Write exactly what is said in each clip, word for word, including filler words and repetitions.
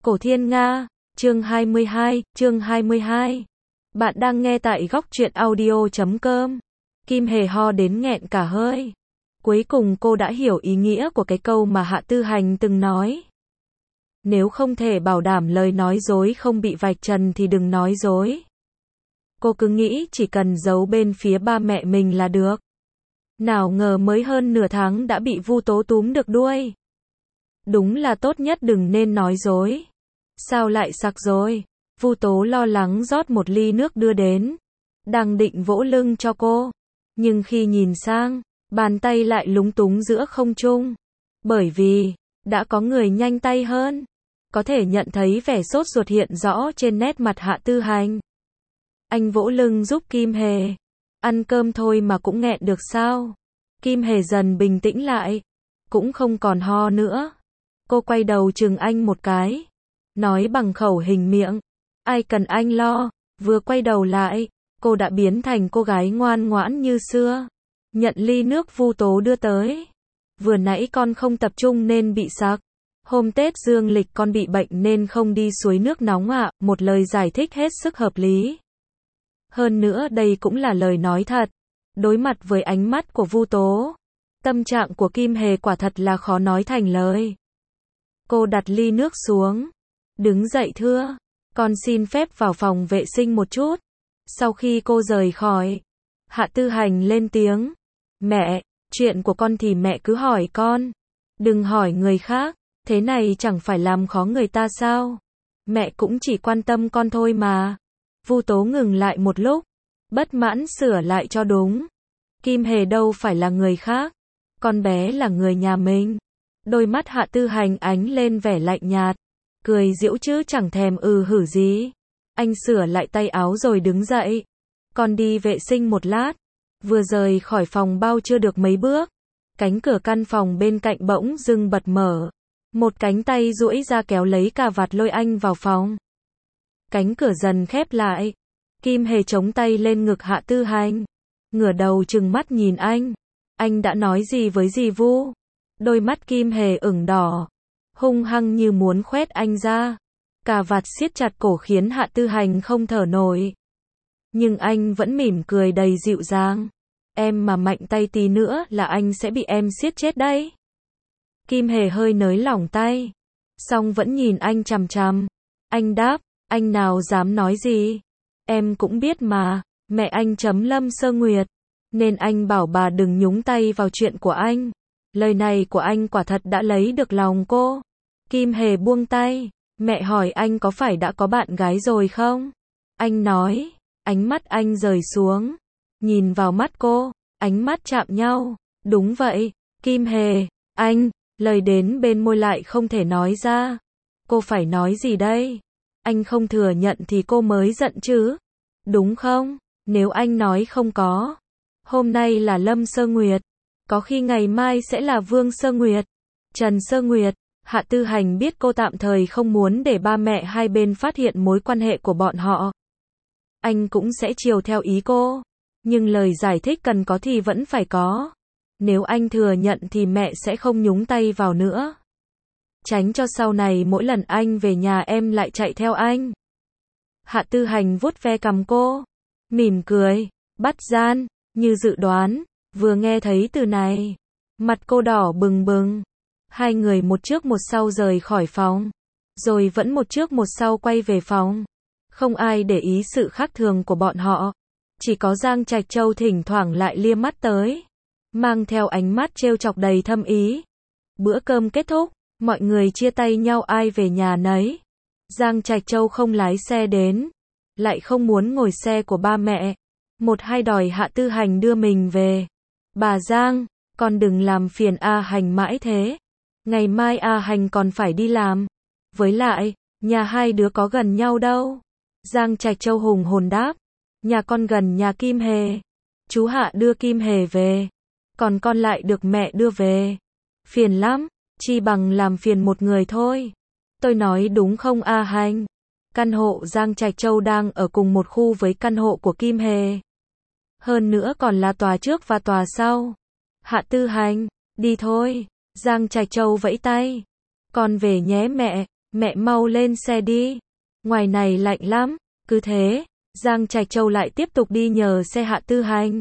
Cổ Thiên Nga, chương hai mươi hai, chương hai mươi hai. Bạn đang nghe tại góc truyện audio chấm com. Kim Hề ho đến nghẹn cả hơi. Cuối cùng cô đã hiểu ý nghĩa của cái câu mà Hạ Tư Hành từng nói. Nếu không thể bảo đảm lời nói dối không bị vạch trần thì đừng nói dối. Cô cứ nghĩ chỉ cần giấu bên phía ba mẹ mình là được. Nào ngờ mới hơn nửa tháng đã bị Vu Tố túm được đuôi. Đúng là tốt nhất đừng nên nói dối. Sao lại sặc rồi? Vu Tố lo lắng rót một ly nước đưa đến. Đang định vỗ lưng cho cô. Nhưng khi nhìn sang, bàn tay lại lúng túng giữa không trung. Bởi vì, đã có người nhanh tay hơn. Có thể nhận thấy vẻ sốt ruột hiện rõ trên nét mặt Hạ Tư Hành. Anh vỗ lưng giúp Kim Hề. Ăn cơm thôi mà cũng nghẹn được sao? Kim Hề dần bình tĩnh lại. Cũng không còn ho nữa. Cô quay đầu chừng anh một cái. Nói bằng khẩu hình miệng. Ai cần anh lo. Vừa quay đầu lại, cô đã biến thành cô gái ngoan ngoãn như xưa. Nhận ly nước Vu Tố đưa tới. Vừa nãy con không tập trung nên bị sặc. Hôm Tết dương lịch con bị bệnh nên không đi suối nước nóng ạ. À. Một lời giải thích hết sức hợp lý. Hơn nữa đây cũng là lời nói thật. Đối mặt với ánh mắt của Vu Tố, tâm trạng của Kim Hề quả thật là khó nói thành lời. Cô đặt ly nước xuống. Đứng dậy thưa. Con xin phép vào phòng vệ sinh một chút. Sau khi cô rời khỏi, Hạ Tư Hành lên tiếng. Mẹ, chuyện của con thì mẹ cứ hỏi con. Đừng hỏi người khác. Thế này chẳng phải làm khó người ta sao? Mẹ cũng chỉ quan tâm con thôi mà. Vu Tố ngừng lại một lúc. Bất mãn sửa lại cho đúng. Kim Hề đâu phải là người khác. Con bé là người nhà mình. Đôi mắt Hạ Tư Hành ánh lên vẻ lạnh nhạt. Cười giễu chứ chẳng thèm ừ hử gì. Anh sửa lại tay áo rồi đứng dậy. Con đi vệ sinh một lát. Vừa rời khỏi phòng bao chưa được mấy bước. Cánh cửa căn phòng bên cạnh bỗng dưng bật mở. Một cánh tay duỗi ra kéo lấy cà vạt lôi anh vào phòng. Cánh cửa dần khép lại. Kim Hề chống tay lên ngực Hạ Tư Hành. Ngửa đầu trừng mắt nhìn anh. Anh đã nói gì với dì Vu? Đôi mắt Kim Hề ửng đỏ. Hung hăng như muốn khoét anh ra. Cà vạt siết chặt cổ khiến Hạ Tư Hành không thở nổi. Nhưng anh vẫn mỉm cười đầy dịu dàng. Em mà mạnh tay tí nữa là anh sẽ bị em siết chết đấy. Kim Hề hơi nới lỏng tay. Song vẫn nhìn anh chằm chằm. Anh đáp, anh nào dám nói gì? Em cũng biết mà, mẹ anh chấm Lâm Sơ Nguyệt. Nên anh bảo bà đừng nhúng tay vào chuyện của anh. Lời này của anh quả thật đã lấy được lòng cô. Kim Hề buông tay. Mẹ hỏi anh có phải đã có bạn gái rồi không? Anh nói. Ánh mắt anh rời xuống. Nhìn vào mắt cô. Ánh mắt chạm nhau. Đúng vậy. Kim Hề. Anh. Lời đến bên môi lại không thể nói ra. Cô phải nói gì đây? Anh không thừa nhận thì cô mới giận chứ. Đúng không? Nếu anh nói không có. Hôm nay là Lâm Sơ Nguyệt. Có khi ngày mai sẽ là Vương Sơ Nguyệt. Trần Sơ Nguyệt. Hạ Tư Hành biết cô tạm thời không muốn để ba mẹ hai bên phát hiện mối quan hệ của bọn họ. Anh cũng sẽ chiều theo ý cô. Nhưng lời giải thích cần có thì vẫn phải có. Nếu anh thừa nhận thì mẹ sẽ không nhúng tay vào nữa. Tránh cho sau này mỗi lần anh về nhà em lại chạy theo anh. Hạ Tư Hành vuốt ve cằm cô. Mỉm cười. Bắt gian. Như dự đoán. Vừa nghe thấy từ này. Mặt cô đỏ bừng bừng. Hai người một trước một sau rời khỏi phòng. Rồi vẫn một trước một sau quay về phòng. Không ai để ý sự khác thường của bọn họ. Chỉ có Giang Trạch Châu thỉnh thoảng lại lia mắt tới. Mang theo ánh mắt trêu chọc đầy thâm ý. Bữa cơm kết thúc. Mọi người chia tay nhau ai về nhà nấy. Giang Trạch Châu không lái xe đến. Lại không muốn ngồi xe của ba mẹ. Một hai đòi Hạ Tư Hành đưa mình về. Bà Giang, con đừng làm phiền A Hành mãi thế. Ngày mai A Hành còn phải đi làm. Với lại, nhà hai đứa có gần nhau đâu. Giang Trạch Châu hùng hồn đáp. Nhà con gần nhà Kim Hề. Chú Hạ đưa Kim Hề về. Còn con lại được mẹ đưa về. Phiền lắm. Chi bằng làm phiền một người thôi. Tôi nói đúng không A Hành? Căn hộ Giang Trạch Châu đang ở cùng một khu với căn hộ của Kim Hề. Hơn nữa còn là tòa trước và tòa sau. Hạ Tư Hành, đi thôi. Giang Trạch Châu vẫy tay. Con về nhé mẹ. Mẹ mau lên xe đi. Ngoài này lạnh lắm. Cứ thế, Giang Trạch Châu lại tiếp tục đi nhờ xe Hạ Tư Hành.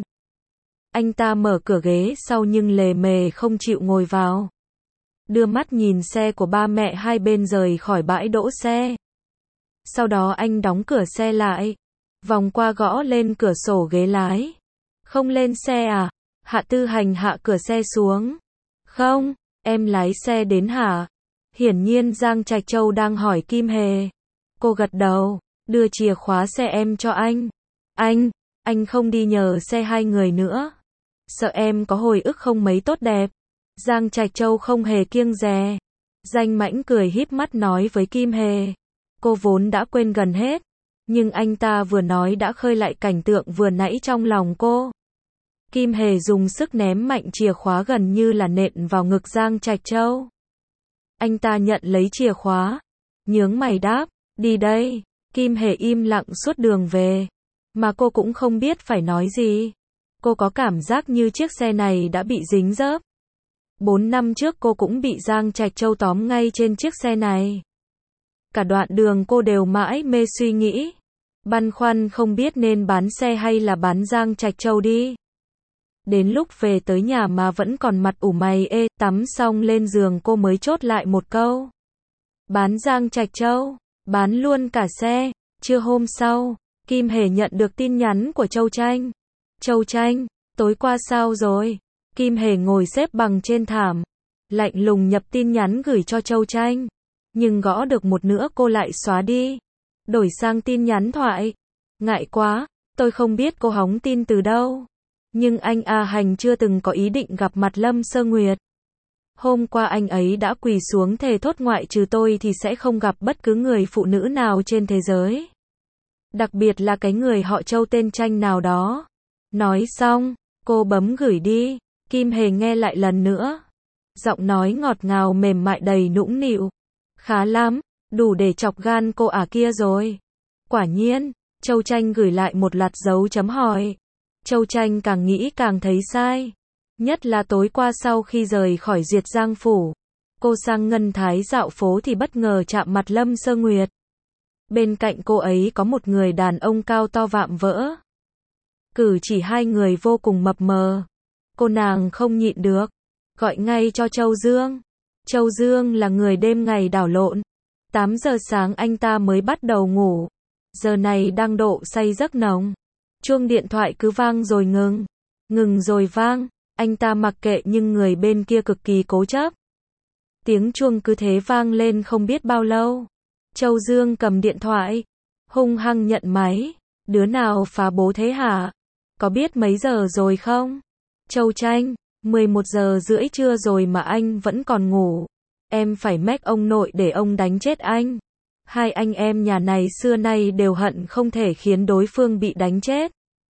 Anh ta mở cửa ghế sau nhưng lề mề không chịu ngồi vào. Đưa mắt nhìn xe của ba mẹ hai bên rời khỏi bãi đỗ xe. Sau đó anh đóng cửa xe lại. Vòng qua gõ lên cửa sổ ghế lái. Không lên xe à? Hạ Tư Hành hạ cửa xe xuống. Không, em lái xe đến hả? Hiển nhiên Giang Trạch Châu đang hỏi Kim Hề. Cô gật đầu, đưa chìa khóa xe em cho anh. Anh, anh không đi nhờ xe hai người nữa. Sợ em có hồi ức không mấy tốt đẹp. Giang Trạch Châu không hề kiêng dè. Danh Mãnh cười híp mắt nói với Kim Hề. Cô vốn đã quên gần hết. Nhưng anh ta vừa nói đã khơi lại cảnh tượng vừa nãy trong lòng cô. Kim Hề dùng sức ném mạnh chìa khóa gần như là nện vào ngực Giang Trạch Châu. Anh ta nhận lấy chìa khóa. Nhướng mày đáp, đi đây. Kim Hề im lặng suốt đường về. Mà cô cũng không biết phải nói gì. Cô có cảm giác như chiếc xe này đã bị dính dớp. Bốn năm trước cô cũng bị Giang Trạch Châu tóm ngay trên chiếc xe này. Cả đoạn đường cô đều mãi mê suy nghĩ. Băn khoăn không biết nên bán xe hay là bán Giang Trạch Châu đi. Đến lúc về tới nhà mà vẫn còn mặt ủ mày ê, tắm xong lên giường cô mới chốt lại một câu. Bán Giang Trạch Châu, bán luôn cả xe. Trưa hôm sau, Kim Hề nhận được tin nhắn của Châu Tranh. Châu Tranh, tối qua sao rồi? Kim Hề ngồi xếp bằng trên thảm, lạnh lùng nhập tin nhắn gửi cho Châu Tranh. Nhưng gõ được một nửa cô lại xóa đi. Đổi sang tin nhắn thoại. Ngại quá, tôi không biết cô hóng tin từ đâu. Nhưng anh A Hành chưa từng có ý định gặp mặt Lâm Sơ Nguyệt. Hôm qua anh ấy đã quỳ xuống thề thốt ngoại trừ tôi thì sẽ không gặp bất cứ người phụ nữ nào trên thế giới. Đặc biệt là cái người họ Châu tên Tranh nào đó. Nói xong, cô bấm gửi đi. Kim Hề nghe lại lần nữa. Giọng nói ngọt ngào mềm mại đầy nũng nịu. Khá lắm, đủ để chọc gan cô ả kia rồi. Quả nhiên, Châu Tranh gửi lại một loạt dấu chấm hỏi. Châu Tranh càng nghĩ càng thấy sai. Nhất là tối qua sau khi rời khỏi Duyệt Giang Phủ. Cô sang Ngân Thái dạo phố thì bất ngờ chạm mặt Lâm Sơ Nguyệt. Bên cạnh cô ấy có một người đàn ông cao to vạm vỡ. Cử chỉ hai người vô cùng mập mờ. Cô nàng không nhịn được. Gọi ngay cho Châu Dương. Châu Dương là người đêm ngày đảo lộn. tám giờ sáng anh ta mới bắt đầu ngủ. Giờ này đang độ say giấc nồng. Chuông điện thoại cứ vang rồi ngừng. Ngừng rồi vang. Anh ta mặc kệ nhưng người bên kia cực kỳ cố chấp. Tiếng chuông cứ thế vang lên không biết bao lâu. Châu Dương cầm điện thoại. Hung hăng nhận máy. Đứa nào phá bố thế hả? Có biết mấy giờ rồi không? Châu Tranh, mười một giờ rưỡi trưa rồi mà anh vẫn còn ngủ. Em phải mách ông nội để ông đánh chết anh. Hai anh em nhà này xưa nay đều hận không thể khiến đối phương bị đánh chết.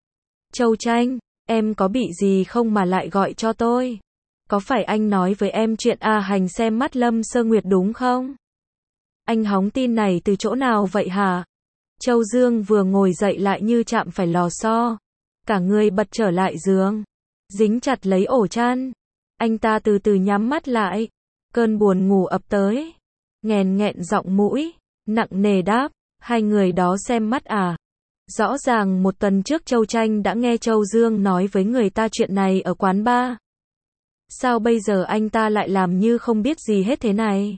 Châu Tranh, em có bị gì không mà lại gọi cho tôi? Có phải anh nói với em chuyện A Hành xem mắt Lâm Sơ Nguyệt đúng không? Anh hóng tin này từ chỗ nào vậy hả? Châu Dương vừa ngồi dậy lại như chạm phải lò xo. Cả người bật trở lại giường. Dính chặt lấy ổ chăn. Anh ta từ từ nhắm mắt lại. Cơn buồn ngủ ập tới. Nghèn nghẹn giọng mũi. Nặng nề đáp. Hai người đó xem mắt à? Rõ ràng một tuần trước Châu Tranh đã nghe Châu Dương nói với người ta chuyện này ở quán bar. Sao bây giờ anh ta lại làm như không biết gì hết thế này?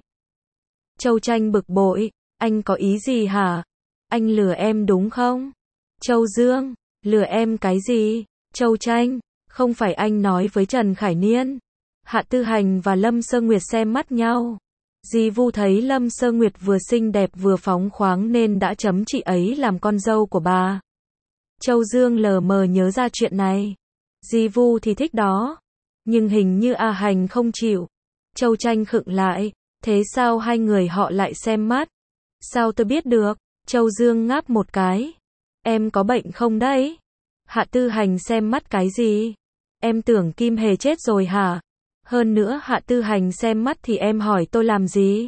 Châu Tranh bực bội. Anh có ý gì hả? Anh lừa em đúng không? Châu Dương. Lừa em cái gì? Châu Tranh. Không phải anh nói với Trần Khải Niên. Hạ Tư Hành và Lâm Sơ Nguyệt xem mắt nhau. Dì Vu thấy Lâm Sơ Nguyệt vừa xinh đẹp vừa phóng khoáng nên đã chấm chị ấy làm con dâu của bà. Châu Dương lờ mờ nhớ ra chuyện này. Dì Vu thì thích đó. Nhưng hình như A Hành không chịu. Châu Tranh khựng lại. Thế sao hai người họ lại xem mắt? Sao tôi biết được? Châu Dương ngáp một cái. Em có bệnh không đấy? Hạ Tư Hành xem mắt cái gì? Em tưởng Kim Hề chết rồi hả? Hơn nữa Hạ Tư Hành xem mắt thì em hỏi tôi làm gì?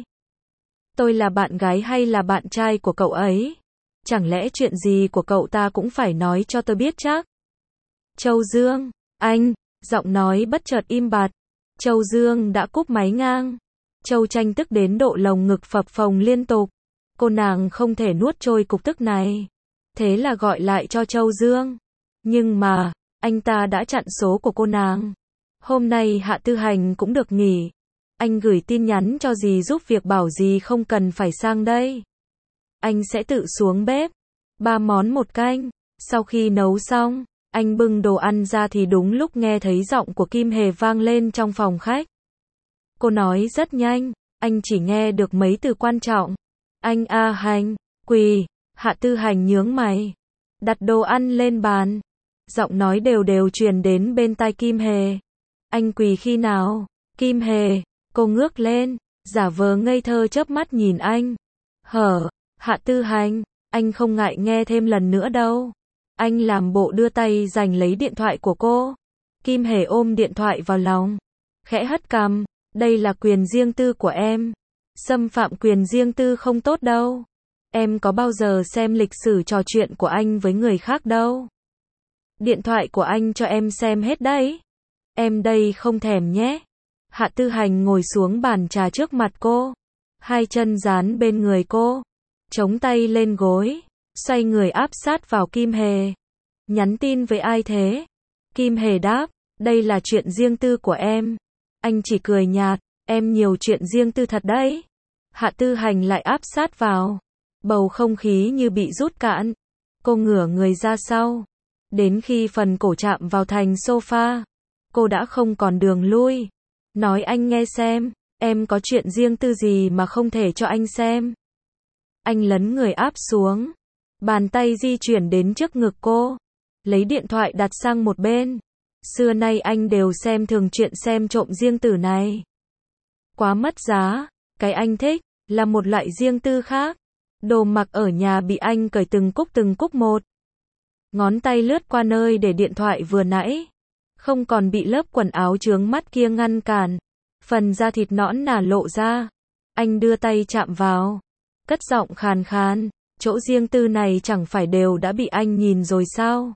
Tôi là bạn gái hay là bạn trai của cậu ấy? Chẳng lẽ chuyện gì của cậu ta cũng phải nói cho tôi biết chắc? Châu Dương, anh, giọng nói bất chợt im bặt. Châu Dương đã cúp máy ngang. Châu Tranh tức đến độ lồng ngực phập phồng liên tục. Cô nàng không thể nuốt trôi cục tức này. Thế là gọi lại cho Châu Dương. Nhưng mà, anh ta đã chặn số của cô nàng. Hôm nay Hạ Tư Hành cũng được nghỉ. Anh gửi tin nhắn cho dì giúp việc bảo dì không cần phải sang đây. Anh sẽ tự xuống bếp. Ba món một canh. Sau khi nấu xong, anh bưng đồ ăn ra thì đúng lúc nghe thấy giọng của Kim Hề vang lên trong phòng khách. Cô nói rất nhanh, anh chỉ nghe được mấy từ quan trọng. Anh A Hành, quỳ. Hạ Tư Hành nhướng mày. Đặt đồ ăn lên bàn. Giọng nói đều đều truyền đến bên tai Kim Hề. Anh quỳ khi nào? Kim Hề, cô ngước lên, giả vờ ngây thơ chớp mắt nhìn anh. Hở, Hạ Tư Hành, anh không ngại nghe thêm lần nữa đâu. Anh làm bộ đưa tay giành lấy điện thoại của cô. Kim Hề ôm điện thoại vào lòng. Khẽ hất cằm, đây là quyền riêng tư của em. Xâm phạm quyền riêng tư không tốt đâu. Em có bao giờ xem lịch sử trò chuyện của anh với người khác đâu. Điện thoại của anh cho em xem hết đấy. Em đây không thèm nhé. Hạ Tư Hành ngồi xuống bàn trà trước mặt cô. Hai chân dán bên người cô. Chống tay lên gối. Xoay người áp sát vào Kim Hề. Nhắn tin với ai thế? Kim Hề đáp, đây là chuyện riêng tư của em. Anh chỉ cười nhạt, em nhiều chuyện riêng tư thật đấy. Hạ Tư Hành lại áp sát vào. Bầu không khí như bị rút cạn. Cô ngửa người ra sau. Đến khi phần cổ chạm vào thành sofa, cô đã không còn đường lui. Nói anh nghe xem, em có chuyện riêng tư gì mà không thể cho anh xem. Anh lấn người áp xuống. Bàn tay di chuyển đến trước ngực cô. Lấy điện thoại đặt sang một bên. Xưa nay anh đều xem thường chuyện xem trộm riêng tư này. Quá mất giá. Cái anh thích là một loại riêng tư khác. Đồ mặc ở nhà bị anh cởi từng cúc từng cúc một. Ngón tay lướt qua nơi để điện thoại vừa nãy. Không còn bị lớp quần áo chướng mắt kia ngăn cản. Phần da thịt nõn nà lộ ra. Anh đưa tay chạm vào. Cất giọng khàn khàn. Chỗ riêng tư này chẳng phải đều đã bị anh nhìn rồi sao?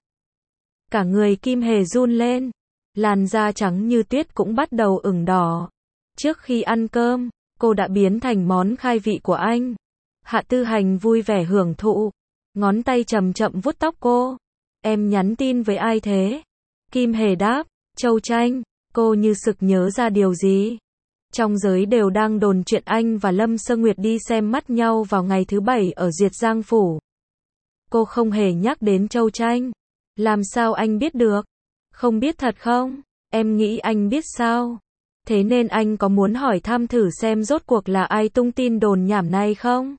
Cả người Kim Hề run lên. Làn da trắng như tuyết cũng bắt đầu ửng đỏ. Trước khi ăn cơm, cô đã biến thành món khai vị của anh. Hạ Tư Hành vui vẻ hưởng thụ. Ngón tay chậm chậm vuốt tóc cô. Em nhắn tin với ai thế? Kim Hề đáp, Châu Tranh. Cô như sực nhớ ra điều gì. Trong giới đều đang đồn chuyện anh và Lâm Sơ Nguyệt đi xem mắt nhau vào ngày thứ bảy ở Diệt Giang Phủ. Cô không hề nhắc đến Châu Tranh. Làm sao anh biết được? Không biết thật không? Em nghĩ anh biết sao? Thế nên anh có muốn hỏi thăm thử xem rốt cuộc là ai tung tin đồn nhảm này không?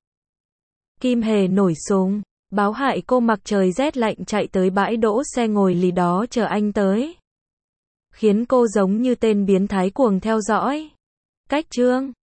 Kim Hề nổi súng, báo hại cô mặc trời rét lạnh chạy tới bãi đỗ xe ngồi lì đó chờ anh tới. Khiến cô giống như tên biến thái cuồng theo dõi. Cách chương